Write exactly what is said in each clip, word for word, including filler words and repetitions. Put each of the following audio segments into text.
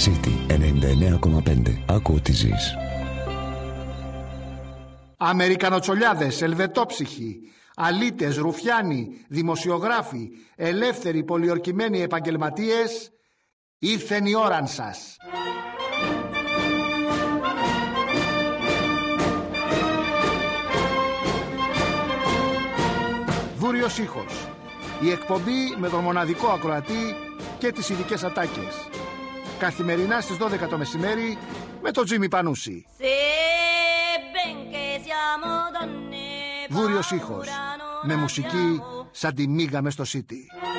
City ενενήντα εννέα κόμμα πέντε. Άκου ό,τι ζεις. Αμερικανοτσολιάδες, ελβετόψυχοι, αλήτες, ρουφιάνοι, δημοσιογράφοι, ελεύθεροι, πολιορκημένοι επαγγελματίες, ήρθεν η ώραν σας. Δούριος ήχος. Η εκπομπή με τον μοναδικό ακροατή και τις ειδικές ατάκες. Καθημερινά στις δώδεκα το μεσημέρι με τον Τζίμι Πανούση. Δούριος ήχος. Με μουσική σαν τη μίγα μες στο City.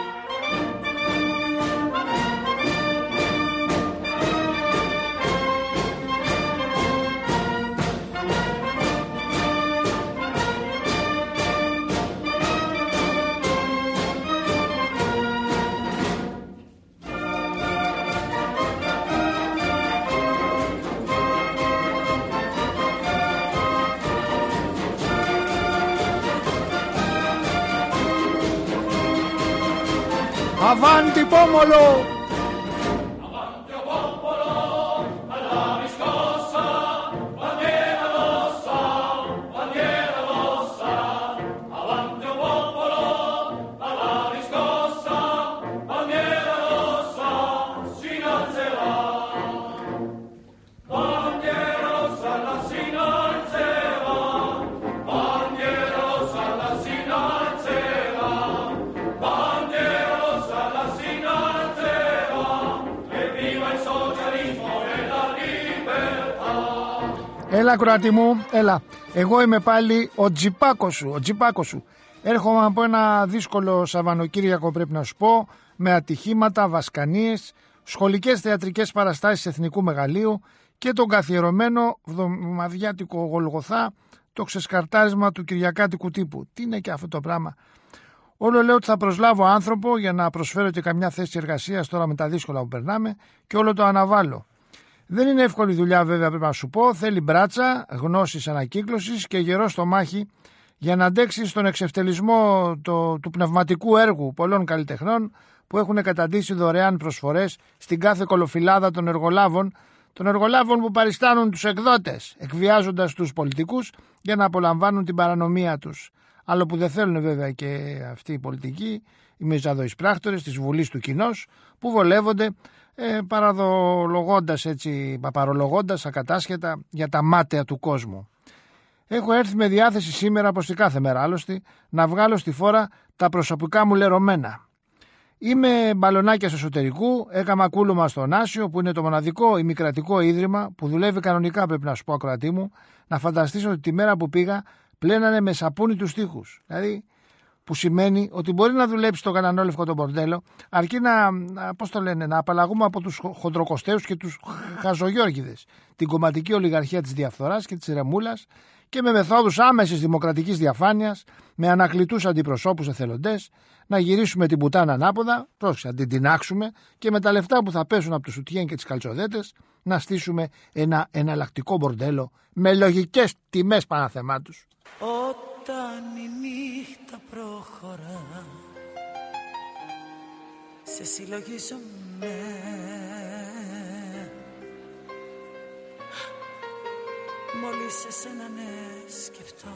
Avanti pomolo! Avanti o popolo, alla riscossa, bandiera rossa, bandiera rossa. Avanti o popolo, alla riscossa, bandiera rossa, si innalzerà. Bandiera rossa, la si innalzerà. Bandiera rossa, la si innalzerà. Bandiera Έλα κροατή μου, έλα. Εγώ είμαι πάλι ο Τζιπάκος σου, ο Τζιπάκος σου. Έρχομαι από ένα δύσκολο Σαββανοκύριακο, πρέπει να σου πω, με ατυχήματα, βασκανίες, σχολικές θεατρικές παραστάσεις εθνικού μεγαλείου και τον καθιερωμένο βδομαδιάτικο Γολγοθά, το ξεσκαρτάρισμα του κυριακάτικου τύπου. Τι είναι και αυτό το πράγμα. Όλο λέω ότι θα προσλάβω άνθρωπο για να προσφέρω και καμιά θέση εργασίας τώρα με τα δύσκολα που περνάμε και όλο το αναβάλω. Δεν είναι εύκολη δουλειά βέβαια, πρέπει να σου πω. Θέλει μπράτσα, γνώσης ανακύκλωσης και γερό στο μάχη για να αντέξει στον εξευτελισμό το, του πνευματικού έργου πολλών καλλιτεχνών που έχουν καταντήσει δωρεάν προσφορές στην κάθε κολοφυλάδα των εργολάβων, των εργολάβων που παριστάνουν τους εκδότες, εκβιάζοντας τους πολιτικούς για να απολαμβάνουν την παρανομία τους. Άλλο που δεν θέλουν βέβαια και αυτοί οι πολιτικοί, οι μεζαδοείς πράκτορες της Βουλής του Κοινός, που βολεύονται ε, παραδολογώντας έτσι, παπαρολογώντας ακατάσχετα για τα μάταια του κόσμου. Έχω έρθει με διάθεση σήμερα, όπως την κάθε μέρα άλλωστε, να βγάλω στη φόρα τα προσωπικά μου λερωμένα. Είμαι μπαλονάκιας εσωτερικού, έκαμα κούλουμα στον Άσιο, που είναι το μοναδικό ημικρατικό ίδρυμα που δουλεύει κανονικά, πρέπει να σου πω ακροατή μου, να φανταστείς ότι τη μέρα που πήγα πλένανε με σαπούνι τους τοίχους. Δηλαδή, που σημαίνει ότι μπορεί να δουλέψει το κανανόλευκο το μπορντέλο, αρκεί να, πώς το λένε, να απαλλαγούμε από τους χοντροκοστέους και τους χαζογιώργιδες, την κομματική ολιγαρχία της διαφθοράς και της ρεμούλας και με μεθόδους άμεσης δημοκρατικής διαφάνειας, με ανακλητούς αντιπροσώπους εθελοντές, να γυρίσουμε την πουτάνα ανάποδα, πρόσεξε, να την τινάξουμε και με τα λεφτά που θα πέσουν από τους σουτιέν και τις καλτσοδέτες να στήσουμε ένα εναλλακτικό μπορντέλο με λογικές τιμές παναθεμάτους. Όταν η νύχτα προχωρά, σε συλλογίζομαι. Μόλις εσένα ναι σκεφτώ,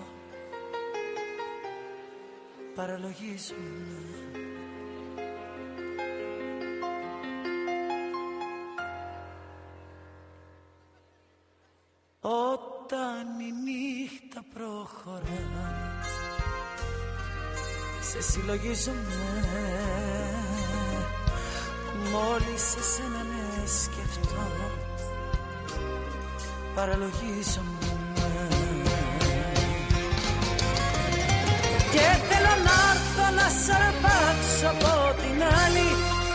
παραλογίζομαι. Όταν η νύχτα προχωρά, σε συλλογίζομαι. Μόλις εσένα ναι σκεφτώ, παραλογίζομαι. Και θέλω να έρθω να σ' αρπάξω από την άλλη,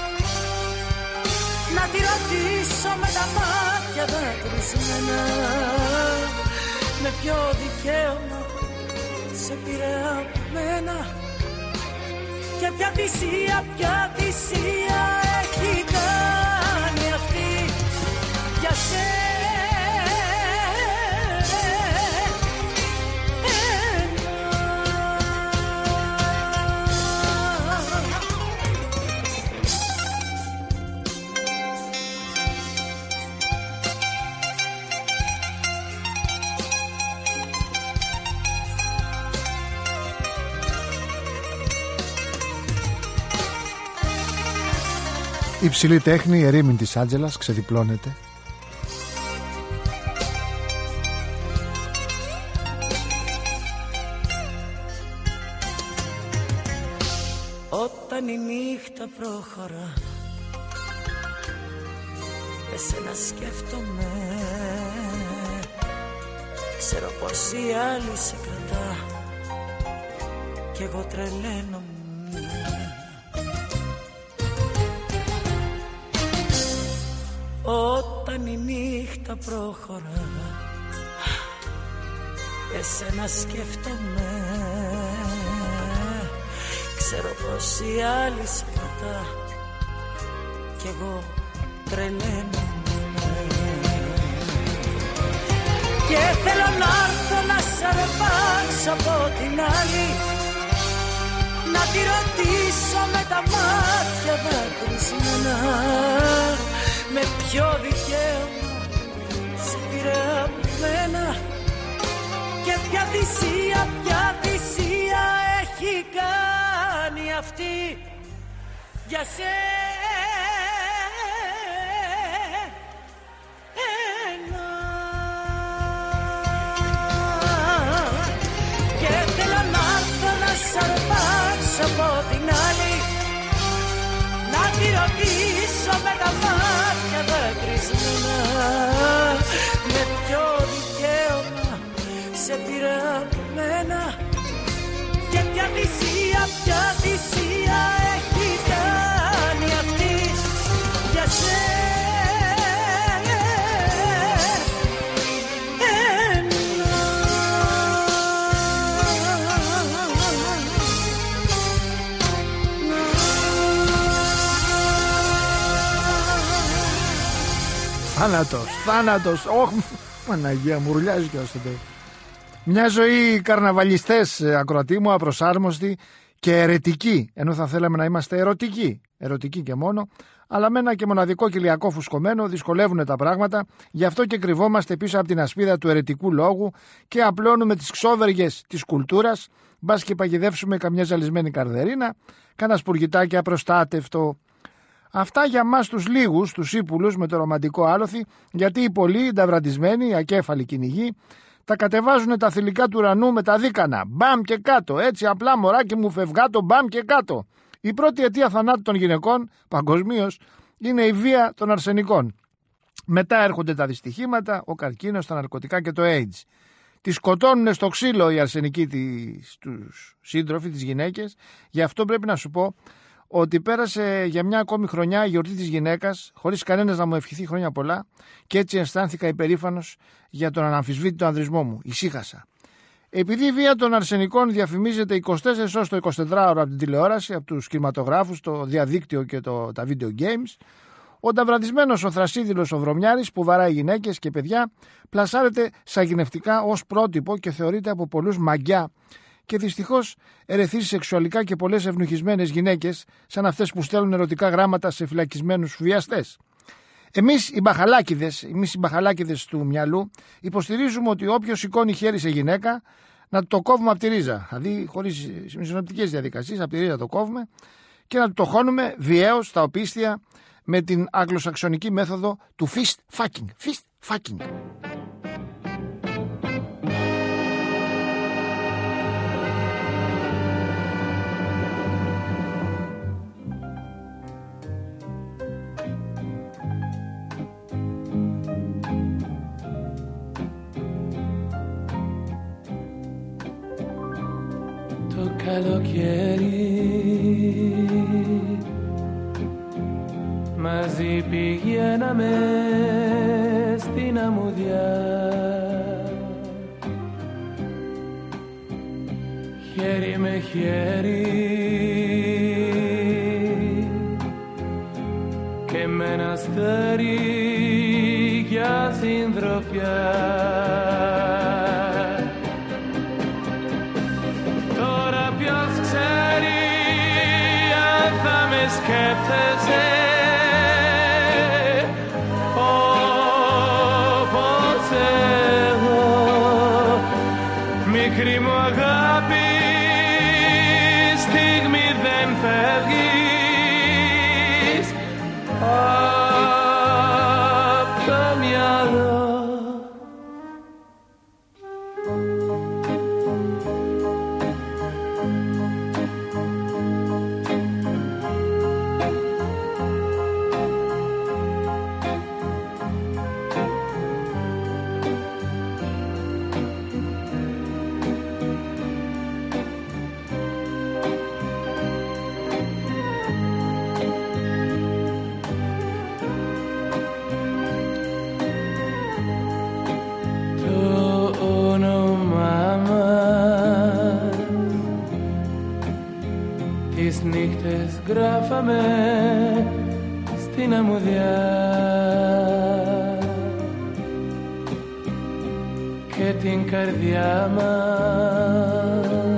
να τη ρωτήσω με τα μάτια δακρυσμένα, με ποιο δικαίωμα σε πήρε από μένα και ποια θυσία, ποια θυσία έχει κάνει αυτή για σένα. Υψηλή τέχνη, η ερήμην της Άντζελας ξεδιπλώνεται. Όταν η νύχτα προχωρά, εσένα σκέφτομαι. Ξέρω πως η άλλη σε κρατά κι εγώ τρελαίνομαι. Όταν η νύχτα προχωρά, εσένα σκέφτομαι. Ξέρω πως η άλλη σε κρατά κι εγώ τρελαίνομαι. Και θέλω να έρθω να σ' αρπάξω από την άλλη, να τη ρωτήσω με τα μάτια δακρυσμένα, με ποιο δικαίωμα σε πήρε από μένα και ποια θυσία, ποια θυσία έχει κάνει αυτή για σένα. Και θέλω να έρθω να σ' αρπάξω από την άλλη, να τη ρωτήσω με τα μάτια δακρυσμένα, με ποιο δικαίωμα σε πήρε από μένα και ποια θυσία, ποια θυσία έχει κάνει αυτή για σένα. Θάνατος, θάνατος. Ωχ, Παναγία μου, ρουλιάζει και ώστε. Μια ζωή καρναβαλιστές, ακροατή μου, απροσάρμοστη και αιρετική. Ενώ θα θέλαμε να είμαστε ερωτικοί, ερωτικοί και μόνο, αλλά με ένα και μοναδικό κοιλιακό φουσκωμένο δυσκολεύουν τα πράγματα. Γι' αυτό και κρυβόμαστε πίσω από την ασπίδα του αιρετικού λόγου και απλώνουμε τις ξόβεργες της κουλτούρας. Μπας και παγιδεύσουμε καμιά ζαλισμένη καρδερίνα, κάνα σπουργητάκι απροστάτευτο. Αυτά για μας τους λίγους, τους ύπουλους με το ρομαντικό άλοθη, γιατί οι πολλοί, οι νταυραντισμένοι, οι ακέφαλοι κυνηγοί, τα κατεβάζουν τα θηλυκά του ουρανού με τα δίκανα. Μπαμ και κάτω, έτσι απλά μωράκι μου φευγάτο, μπαμ και κάτω. Η πρώτη αιτία θανάτου των γυναικών, παγκοσμίως, είναι η βία των αρσενικών. Μετά έρχονται τα δυστυχήματα, ο καρκίνος, τα ναρκωτικά και το AIDS. Τη σκοτώνουν στο ξύλο οι αρσενικοί τους σύντροφοι, τις γυναίκες. Γι' αυτό πρέπει να σου πω ότι πέρασε για μια ακόμη χρονιά η γιορτή της γυναίκας, χωρίς κανένας να μου ευχηθεί χρόνια πολλά, και έτσι αισθάνθηκα υπερήφανος για τον αναμφισβήτητο ανδρισμό μου. Ησύχασα. Επειδή η βία των αρσενικών διαφημίζεται είκοσι τέσσερις ώρες το εικοσιτετράωρο από την τηλεόραση, από τους κινηματογράφους, το διαδίκτυο και το, τα video games, ο νταυραντισμένος ο θρασίδηλος ο βρωμιάρης που βαράει γυναίκες και παιδιά πλασάρεται σαγηνευτικά ως πρότυπο και θεωρείται από πολλούς μαγκιά. Και δυστυχώς ερεθίζει σεξουαλικά και πολλές ευνουχισμένες γυναίκες, σαν αυτές που στέλνουν ερωτικά γράμματα σε φυλακισμένους βιαστές. Εμείς οι μπαχαλάκηδες, εμείς οι μπαχαλάκηδες του μυαλού, υποστηρίζουμε ότι όποιος σηκώνει χέρι σε γυναίκα, να το κόβουμε από τη ρίζα. Δηλαδή, χωρίς συνοπτικές διαδικασίες, από τη ρίζα το κόβουμε και να το χώνουμε βιαίως στα οπίστια με την αγγλοσαξονική μέθοδο του fist fucking. Fist fucking. Καλοκαίρι μαζί πηγαίναμε στην αμμουδιά, χέρι με χέρι και με ένα αστέρι για συντροφιά. Σκέφτεσαι όπως εγώ, μικρή μου αγάπη, στιγμή δεν φεύγεις πάμε στην αμμουδιά και την καρδιά μας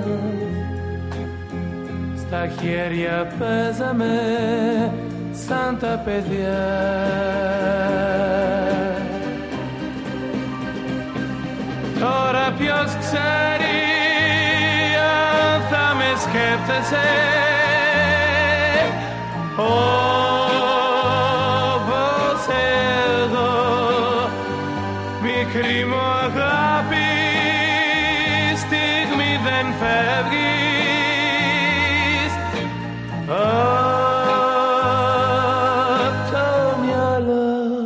στα χέρια παίζαμε σαν τα παιδιά. Τώρα ποιος ξέρει αν θα με σκέφτεσαι όπως εγώ, μικρή μου αγάπη, στιγμή δεν φεύγεις απ' το μυαλό.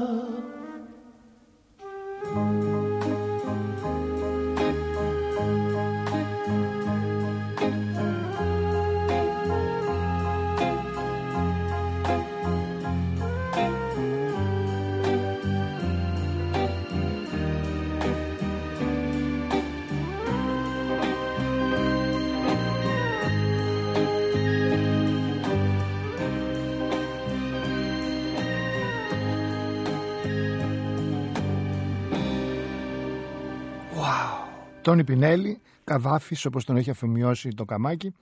Τόνι Πινέλη, Καδάφης όπως τον έχει αφημιώσει το Καμάκι.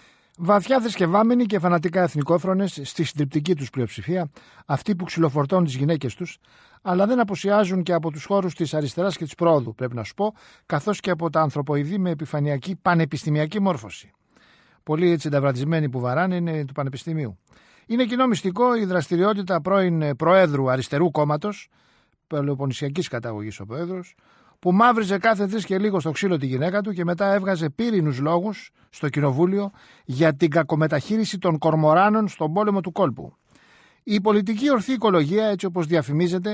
Βαθιά θρησκευάμενοι και φανατικά εθνικόφρονες στη συντριπτική τους πλειοψηφία, αυτοί που ξυλοφορτώνουν τις γυναίκες τους, αλλά δεν απουσιάζουν και από τους χώρους της αριστεράς και της πρόοδου, πρέπει να σου πω, καθώς και από τα ανθρωποειδή με επιφανειακή πανεπιστημιακή μόρφωση. Πολλοί έτσι ενταυρατισμένοι που βαράνε είναι του Πανεπιστημίου. Είναι κοινό μυστικό η δραστηριότητα πρώην Προέδρου Αριστερού Κόμματος, πελοποννησιακής καταγωγής ο Πρόεδρος, που μαύριζε κάθε τρεις και λίγο στο ξύλο τη γυναίκα του και μετά έβγαζε πύρινους λόγους στο κοινοβούλιο για την κακομεταχείριση των κορμοράνων στον πόλεμο του κόλπου. Η πολιτική ορθή οικολογία, έτσι όπως διαφημίζεται,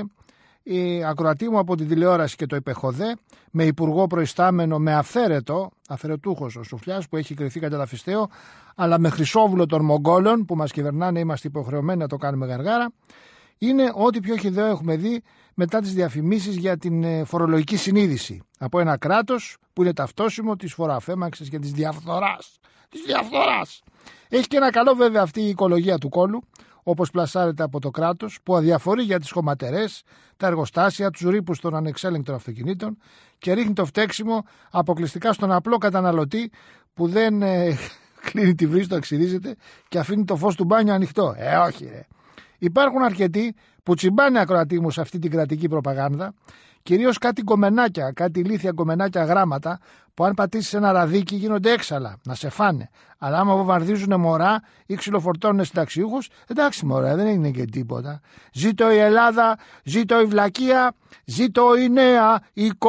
η ακροατή μου από τη τηλεόραση και το υπεχοδέ, με υπουργό προϊστάμενο, με αυθαίρετο, αφαιρετούχος ο Σουφλιάς που έχει κρυθεί κατά ταφιστέο, αλλά με χρυσόβουλο των Μογγόλων που μας κυβερνάνε, είμαστε υποχρεωμένοι να το κάνουμε γαργάρα, είναι ό,τι πιο χυδαίο έχουμε δει μετά τις διαφημίσεις για την φορολογική συνείδηση από ένα κράτος που είναι ταυτόσιμο της φοροαφέμαξης και της διαφθοράς. Της διαφθοράς. Έχει και ένα καλό βέβαια αυτή η οικολογία του κόλου, όπως πλασάρεται από το κράτος, που αδιαφορεί για τις χωματερές, τα εργοστάσια, τους ρήπους των ανεξέλεγκτων αυτοκινήτων και ρίχνει το φταίξιμο αποκλειστικά στον απλό καταναλωτή που δεν ε, κλείνει τη βρύση, το εξηρίζεται και αφήνει το φως του μπάνιου ανοιχτό. Ε, όχι ρε. Υπάρχουν αρκετοί που τσιμπάνε ακροατή μου σε αυτή την κρατική προπαγάνδα, κυρίως κάτι γκομενάκια, κάτι ηλίθια γκομενάκια γράμματα που αν πατήσεις ένα ραδίκι γίνονται έξαλα, να σε φάνε. Αλλά άμα βομβαρδίζουν μωρά ή ξυλοφορτώνουν συνταξιούχους, εντάξει μωρά, δεν είναι και τίποτα. Ζήτω η Ελλάδα, ζήτω η βλακεία, ζήτω η νέα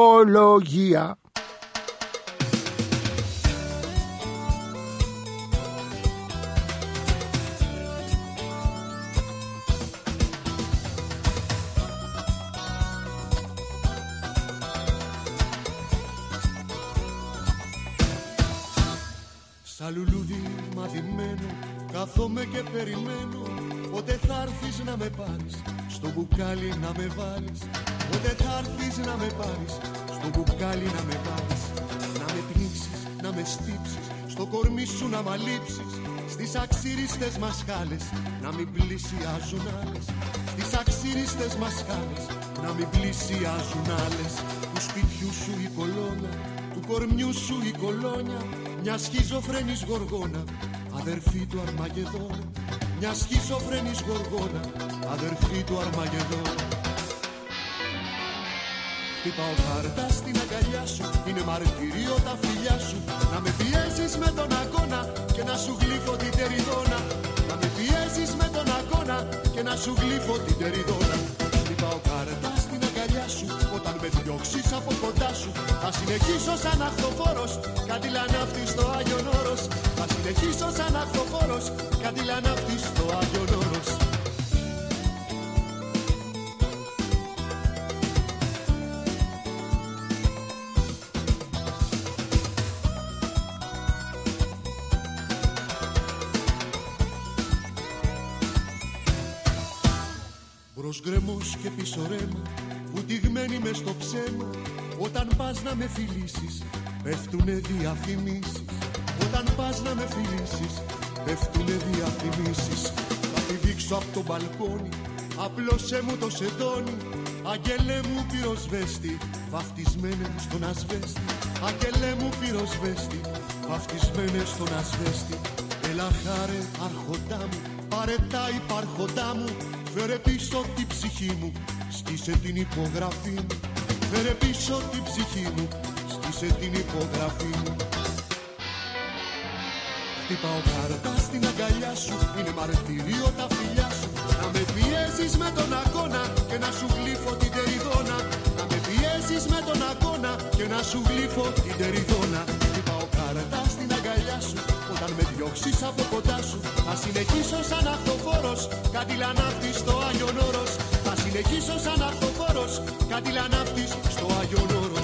οικολογία. Σαν λουλούδι μαδημένο, κάθομαι και περιμένω. Πότε θα έρθεις να με πάρεις, στο μπουκάλι να με βάλεις. Πότε θα έρθεις να με πάρεις, στο μπουκάλι να με βάλεις. Να με πνίξεις, να με στύψεις, στο κορμί σου να μ' αλείψεις. Στις αξίριστες μασχάλες, να μην πλησιάζουν άλλες. Στις αξίριστες μασχάλες, να μην πλησιάζουν άλλες. Του σπιτιού σου η κολόνα, του κορμιού σου η κολόνια. Μια σχιζοφρένης γοργόνα, αδερφή του Αρμαγεδόνα. Μια σχιζοφρένης γοργόνα, αδερφή του Αρμαγεδόνα. Χτυπάω χάρτα στην αγκαλιά σου, είναι μαρτυρίο τα φιλιά σου. Να με πιέζεις με τον αγώνα και να σου γλύφω την τεριδόνα. Να με πιέζεις με τον αγώνα και να σου γλύφω την τεριδόνα. Χτυπάω χάρτα στην αγκαλιά σου, όταν με διώξεις από κοντά σου. Θα συνεχίσω σαν αχθοφόρος, κάτι λανάφτη στο Άγιον Όρος. Θα συνεχίσω σαν αχθοφόρος, κάτι λανάφτη στο Άγιον Όρος. Μπρος γκρεμός και πίσω ρέμα, βουτυγμένοι μες στο ψέμα. Όταν πας να με φιλήσεις, πέφτουνε διαφημίσεις. Όταν πας να με φιλήσεις, πέφτουνε διαφημίσεις. τη δείξω από το μπαλκόνι. Απλώσε μου το σεντόνι, αγγέλε μου πυροσβέστη, βαφτισμένε μου στον ασβέστη. Αγγέλε μου πυροσβέστη, βαφτισμένε στον ασβέστη. Έλα χάρε άρχοντά μου, πάρε τα υπάρχοντά μου. Φέρε πίσω την ψυχή μου, σκίσε την υπογραφή μου. Φέρε πίσω την ψυχή μου, σκίσε την υπογραφή μου. Χτυπάω κάρτα στην αγκαλιά σου, είναι μαρτύριο τα φιλιά σου. Να με πιέζεις με τον αγώνα και να σου γλύφω την τεριδόνα. Να με πιέζεις με τον αγώνα και να σου γλύφω την τεριδόνα. Χτυπάω κάρτα στην αγκαλιά σου, όταν με διώξεις από κοντά σου. Θα συνεχίσω σαν αυτοφόρος, κάτι λανάφτης στο Άγιον Όρος. Θα συνεχίσω σαν αυτοφόρος, κάτι λανάφτης στο Άγιον Όρος.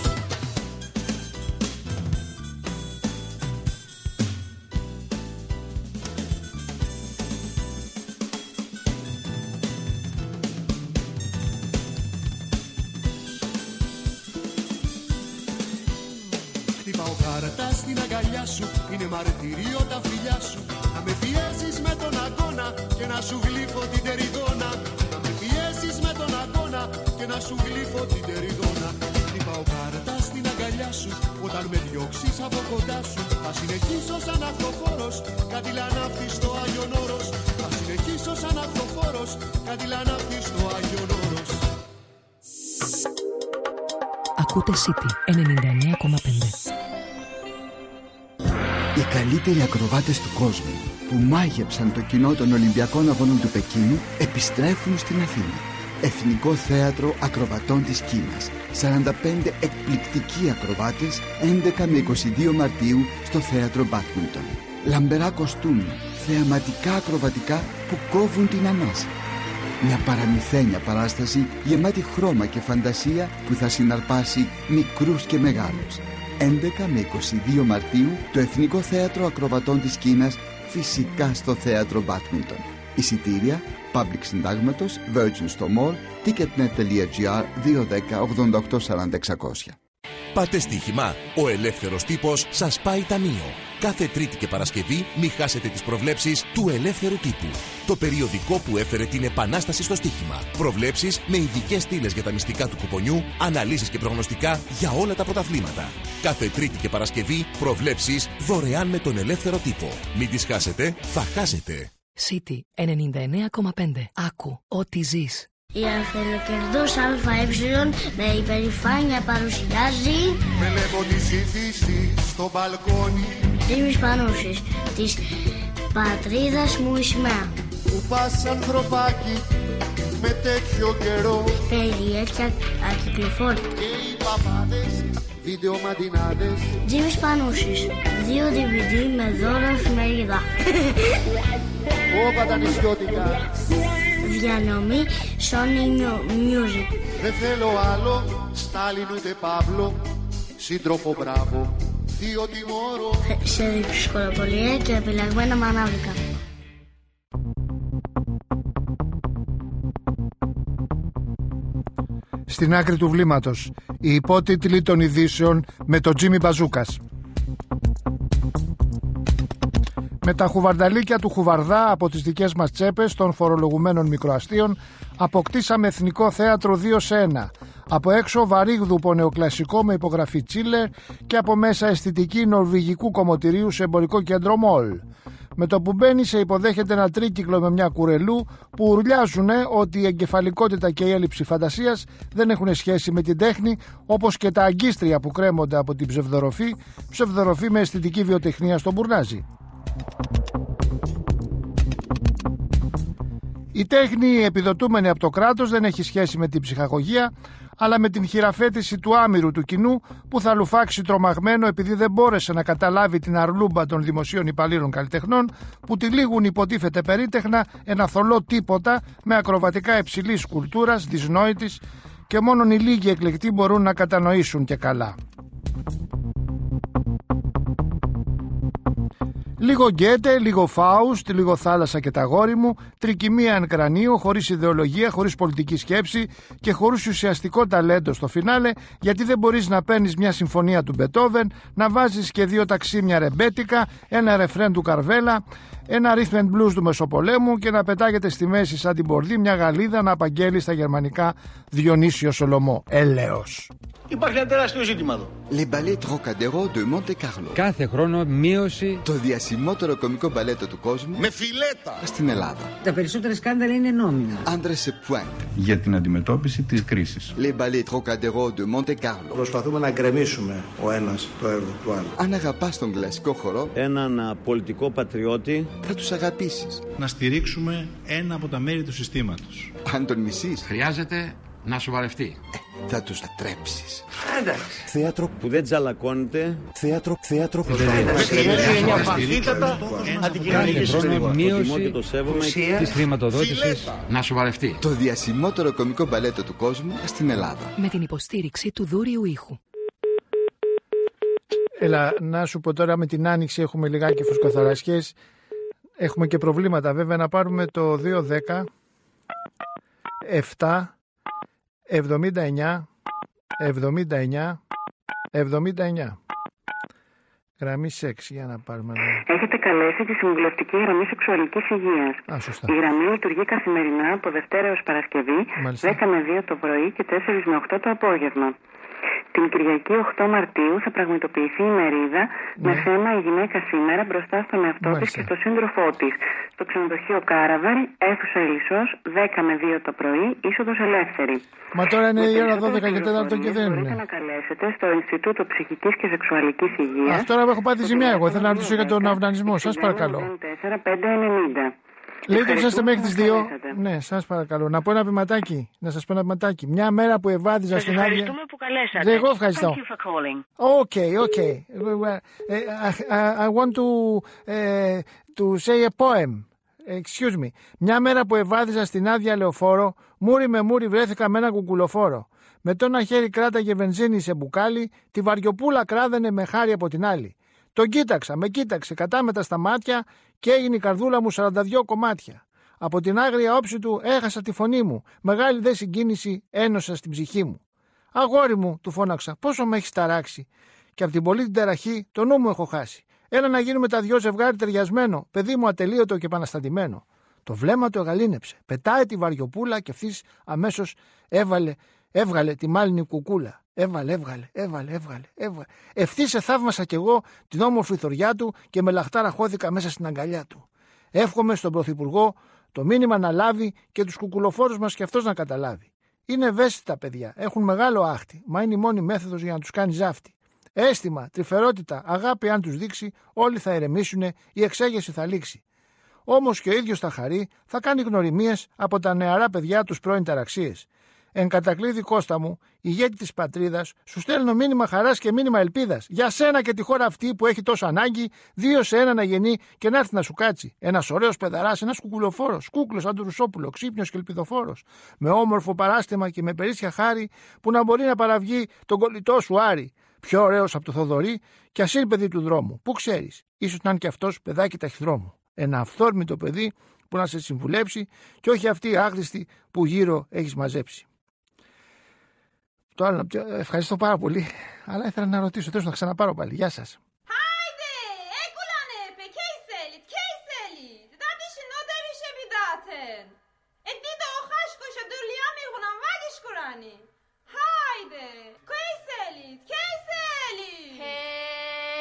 Χτυπάω κάρτα στην αγκαλιά σου, είναι μαρτυρίο τα φιλιά σου. Να με πιέζεις με τον αγώνα και να σου γλύφω την τεριδόνα. Να με πιέζεις με τον αγώνα και να σου γλύφω την τεριδόνα. Χτυπάω κάρτα στην αγκαλιά σου, όταν με διώξεις από κοντά σου. Θα συνεχίσω σαν αυτοφόρος, κάτι λανάφτης στο Άγιον Όρος. Θα συνεχίσω σαν αυτοφόρος, κάτι λανάφτης στο Άγιον Όρος. Ακούτε City ενενήντα εννέα κόμμα πέντε. Οι καλύτεροι ακροβάτες του κόσμου που μάγεψαν το κοινό των Ολυμπιακών Αγώνων του Πεκίνου επιστρέφουν στην Αθήνα. Εθνικό Θέατρο Ακροβατών της Κίνας. σαράντα πέντε εκπληκτικοί ακροβάτες, έντεκα με είκοσι δύο Μαρτίου στο Θέατρο Μπάτμιντον. Λαμπερά κοστούμια, θεαματικά ακροβατικά που κόβουν την ανάσα. Μια παραμυθένια παράσταση γεμάτη χρώμα και φαντασία που θα συναρπάσει μικρούς και μεγάλους. έντεκα με είκοσι δύο Μαρτίου το Εθνικό Θέατρο Ακροβατών της Κίνας, φυσικά στο Θέατρο Μπάτμιντον. Εισιτήρια Public Συντάγματος, Virgin στο Mall, ticketnet τελεία gr δύο ένα μηδέν ογδόντα οκτώ σαράντα εξακόσια. Πάτε στοίχημα, ο ελεύθερος τύπος σας πάει ταμείο. Κάθε Τρίτη και Παρασκευή μη χάσετε τις προβλέψεις του Ελεύθερου Τύπου. Το περιοδικό που έφερε την επανάσταση στο στοίχημα. Προβλέψεις με ειδικές στήλες για τα μυστικά του κουπονιού, αναλύσεις και προγνωστικά για όλα τα πρωταθλήματα. Κάθε Τρίτη και Παρασκευή προβλέψεις δωρεάν με τον Ελεύθερο Τύπο. Μην τις χάσετε, θα χάσετε. City ενενήντα εννέα κόμμα πέντε. Άκου ό,τι ζεις. Η Αφελοκερδός ΑΕ με υπερηφάνεια παρουσιάζει Βλέπω τη ζήτηση στο μπαλκόνι. Δήμης Πανούσης, της πατρίδας μου η σημαία. Που πας ανθρωπάκι με τέτοιο καιρό. Περιέργεια ακυκλοφόρητα. Και οι παπάδες, βίντεο μαντινάδες. Δήμης Πανούσης, δύο ντι βι ντι με δώρο εφημερίδα. Όπα τα νησιώτικα. Διανομή Sony Music. Δεν θέλω άλλο, Στάλιν ούτε Παύλο. Σύντροφο μπράβο, θείο τιμώρο. Σε δυσκολοπολία και επιλεγμένα μανάβρικα. Στην άκρη του βλήματος, οι υπότιτλοι των ειδήσεων με τον Τζίμι Μπαζούκας. Με τα χουβαρνταλίκια του Χουβαρδά από τις δικές μας τσέπες των φορολογουμένων μικροαστίων αποκτήσαμε Εθνικό Θέατρο δύο σε ένα. Από έξω βαρύγδουπο νεοκλασικό με υπογραφή Τσίλερ και από μέσα αισθητική νορβηγικού κομμωτηρίου σε εμπορικό κέντρο Μολ. Με το που μπαίνει σε υποδέχεται ένα τρίκυκλο με μια κουρελού που ουρλιάζουν ότι η εγκεφαλικότητα και η έλλειψη φαντασίας δεν έχουν σχέση με την τέχνη, όπως και τα αγκίστρια που κρέμονται από την ψευδοροφή, ψευδοροφή με αισθητική βιοτεχνία στον Μπουρνάζι. Η τέχνη επιδοτούμενη από το κράτος δεν έχει σχέση με την ψυχαγωγία, αλλά με την χειραφέτηση του άμυρου του κοινού που θα λουφάξει τρομαγμένο επειδή δεν μπόρεσε να καταλάβει την αρλούμπα των δημοσίων υπαλλήλων καλλιτεχνών που τυλίγουν υποτίθεται περίτεχνα ένα θολό τίποτα με ακροβατικά υψηλής κουλτούρας, δυσνόητης, και μόνον οι λίγοι εκλεκτοί μπορούν να κατανοήσουν και καλά. Λίγο Γκέτε, λίγο Φάουστ, λίγο Θάλασσα και τα γόρι μου, τρικυμία εν κρανίο, χωρίς ιδεολογία, χωρίς πολιτική σκέψη και χωρίς ουσιαστικό ταλέντο στο φινάλε, γιατί δεν μπορείς να παίρνεις μια συμφωνία του Μπετόβεν, να βάζεις και δύο ταξίμια ρεμπέτικα, ένα ρεφρέν του Καρβέλα, ένα rhythm and blues του Μεσοπολέμου και να πετάγεται στη μέση σαν την πορδί μια γαλίδα να απαγγέλει στα γερμανικά Διονύσιο Σολομό. Έλεος. Υπάρχει ένα τεράστιο ζήτημα εδώ. Les ballets Trocadéro de Monte Carlo. Κάθε χρόνο μείωση. Το διασημότερο κωμικό μπαλέτο του κόσμου. Με φιλέτα. Στην Ελλάδα. Τα περισσότερα σκάνδαλα είναι νόμιμα. Άντρες σε pointe. Για την αντιμετώπιση της κρίσης. Les ballets Trocadéro de Monte Carlo. Προσπαθούμε να γκρεμίσουμε ο ένας το έργο του άλλου. Αν αγαπάς τον κλασικό χορό, έναν πολιτικό πατριώτη, θα τους αγαπήσεις. Να στηρίξουμε ένα από τα μέρη του συστήματος. Αν τον μισείς, χρειάζεται να σοβαρευτεί. Ε, θα τους ατρέψεις. Εντάξει. Θέατρο που δεν τζαλακώνεται. Θέατρο, θέατρο που δεν Κάθε χρόνο μείωση της χρηματοδότησης να σοβαρευτεί. Το διασημότερο κωμικό μπαλέτο του κόσμου στην Ελλάδα. Με την υποστήριξη του Δούριου Ήχου. Έλα, να σου πω τώρα, με την άνοιξη έχουμε λιγάκι φωσκοθαρασιές. Έχουμε και προβλήματα βέβαια. Να πάρουμε το δύο δέκα επτά εβδομήντα εννιά εβδομήντα εννιά εβδομήντα εννιά. Γραμμή σεξ, για να πάρουμε εδώ. Έχετε καλέσει τη συμβουλευτική γραμμή σεξουαλικής υγείας. Α, σωστά. Η γραμμή λειτουργεί καθημερινά από Δευτέρα έως Παρασκευή, Μάλιστα. δέκα με δύο το πρωί και τέσσερα με οκτώ το απόγευμα. Την Κυριακή οκτώ Μαρτίου θα πραγματοποιηθεί η μερίδα ναι. με θέμα «Η γυναίκα σήμερα μπροστά στον εαυτό της και στον σύντροφό της» στο ξενοδοχείο Κάραβελ, αίθουσα Ελισσός, δέκα με δύο το πρωί, είσοδος ελεύθερη. Μα τώρα είναι η ώρα δώδεκα και τέσσερα και δεν είναι. Μπορείτε να καλέσετε στο Ινστιτούτο Ψυχικής και Σεξουαλικής Υγείας. Αυτό τώρα έχω πάθει ζημιά εγώ, θέλω να ρωτήσω για τον αυνανισμό, σας παρακαλώ. τέσσερα πέντε ενενήντα. Λέτε ότι είσαστε μέχρι τις δύο. Ναι, σας παρακαλώ. Να πω ένα πηματάκι. Να σας πω ένα πηματάκι. Μια μέρα που ευάδιζα στην άδεια. Ευχαριστούμε που καλέσατε. Εγώ ευχαριστώ. Okay, okay. I want to, uh, to say a poem. Excuse me. Μια μέρα που ευάδιζα στην άδεια λεωφόρο, μούρι με μούρι βρέθηκα με ένα κουκουλοφόρο. Με το ένα χέρι κράταγε βενζίνη σε μπουκάλι, τη βαριοπούλα κράδαινε με χάρη από την άλλη. Τον κοίταξα, με κοίταξε κατάμετα στα μάτια και έγινε η καρδούλα μου σαράντα δύο κομμάτια. Από την άγρια όψη του έχασα τη φωνή μου. Μεγάλη δε συγκίνηση ένωσα στην ψυχή μου. Αγόρι μου, του φώναξα, πόσο με έχεις ταράξει. Και από την πολύ την ταραχή το νου μου έχω χάσει. Έλα να γίνουμε τα δυο ζευγάρι ταιριασμένο, παιδί μου ατελείωτο και επαναστατημένο. Το βλέμμα του εγαλήνεψε. Πετάει τη βαριοπούλα και ευθύς αμέσως έβαλε, έβγαλε τη μάλινη κουκούλα. Έβαλε, έβγαλε, έβαλε, έβγαλε, έβγαλε. Ευθύς εθαύμασα κι εγώ την όμορφη θωριά του και με λαχτάρα χώθηκα μέσα στην αγκαλιά του. Εύχομαι στον Πρωθυπουργό το μήνυμα να λάβει και τους κουκουλοφόρους μας και αυτός να καταλάβει. Είναι ευαίσθητα παιδιά, έχουν μεγάλο άχτη, μα είναι η μόνη μέθοδος για να τους κάνει ζάφτη. Αίσθημα, τρυφερότητα, αγάπη αν τους δείξει, όλοι θα ηρεμήσουνε, η εξέγεση θα λήξει. Όμως και ο ίδιος θα χαρεί, θα κάνει γνωριμίες από τα νεαρά παιδιά τους πρώην ταραξίες. Εν κατακλείδη Κώστα μου, ηγέτη της πατρίδας, σου στέλνω μήνυμα χαράς και μήνυμα ελπίδας. Για σένα και τη χώρα αυτή που έχει τόσο ανάγκη, δύο σε ένα να γεννεί και να έρθει να σου κάτσει. Ένας ωραίος παιδαράς, ένας κουκουλοφόρος, κούκλος σαν του Ρουσόπουλο, ξύπνιος και ελπιδοφόρος. Με όμορφο παράστημα και με περίσσια χάρη που να μπορεί να παραβγεί τον κολλητό σου Άρη. Πιο ωραίος από το Θοδωρή και ας είναι παιδί του δρόμου. Πού ξέρεις, ίσως να είναι και αυτός παιδάκι ταχυδρόμου. Ένα αυθόρμητο παιδί που να σε συμβουλέψει και όχι αυτή η άγριστη που γύρω έχεις μαζέψει. Το άλλο, ευχαριστώ πάρα πολύ, αλλά ήθελα να ρωτήσω, θέλω να ξαναπάρω πάλι. Γεια σας. Haydi, ekulane pe keyselit, keyselit. Dadish no derishe bidaten. Edida o khashkosh dulyam igunam vagish kurani. Haydi, keyselit, keyselit. Hey,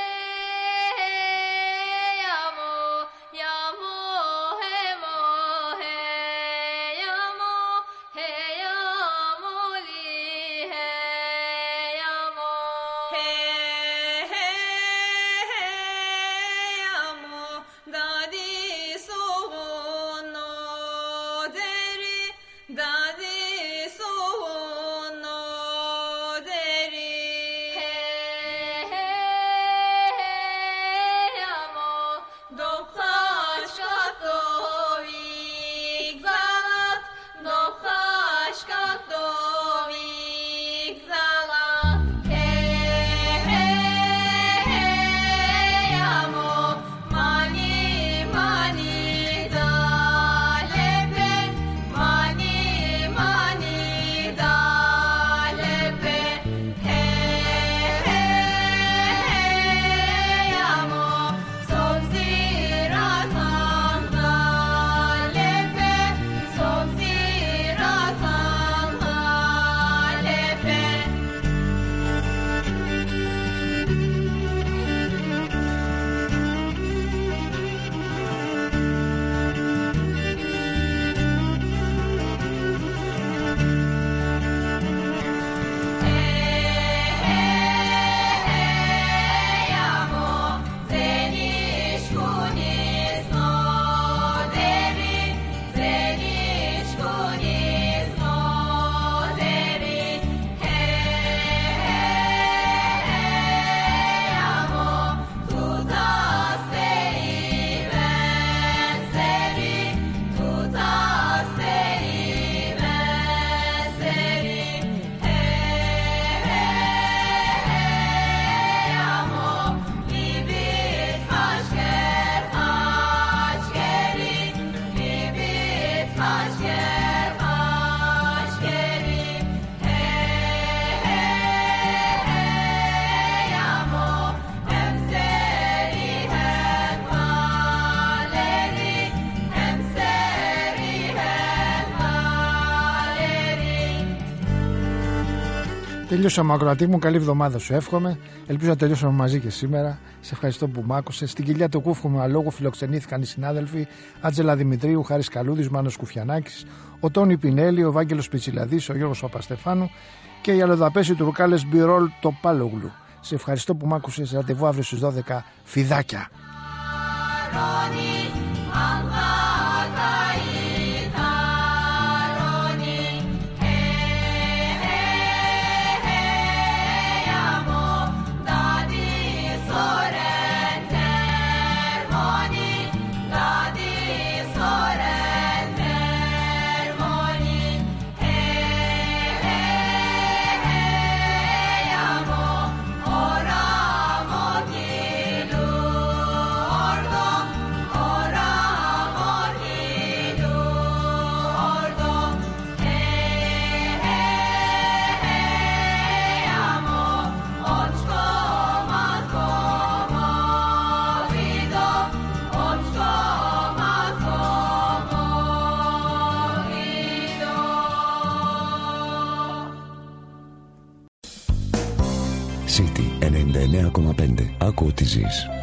hey, yamo, yamo, hey, mo, hey, yamo, hey, yamo, li. Τελειώσαμε, ακροατή μου. Καλή εβδομάδα σου εύχομαι. Ελπίζω να τελειώσαμε μαζί και σήμερα. Σε ευχαριστώ που μ' άκουσες. Στην κοιλιά του Κούφκου με αλόγου φιλοξενήθηκαν οι συνάδελφοι Άτζελα Δημητρίου, Χάρης Καλούδης, Μάνος Κουφιανάκης, ο Τόνι Πινέλη, ο Βάγγελος Πιτσιλαδής, ο Γιώργος Παπαστεφάνου και η αλλοδαπέση του Ρουκάλες Μπιρόλ το Πάλογλου. Σε ευχαριστώ που μ' άκουσες. Ραντεβού αύριο στις δώδεκα. Φιδάκια. City ενενήντα εννέα κόμμα πέντε. Άκου ό,τι ζεις.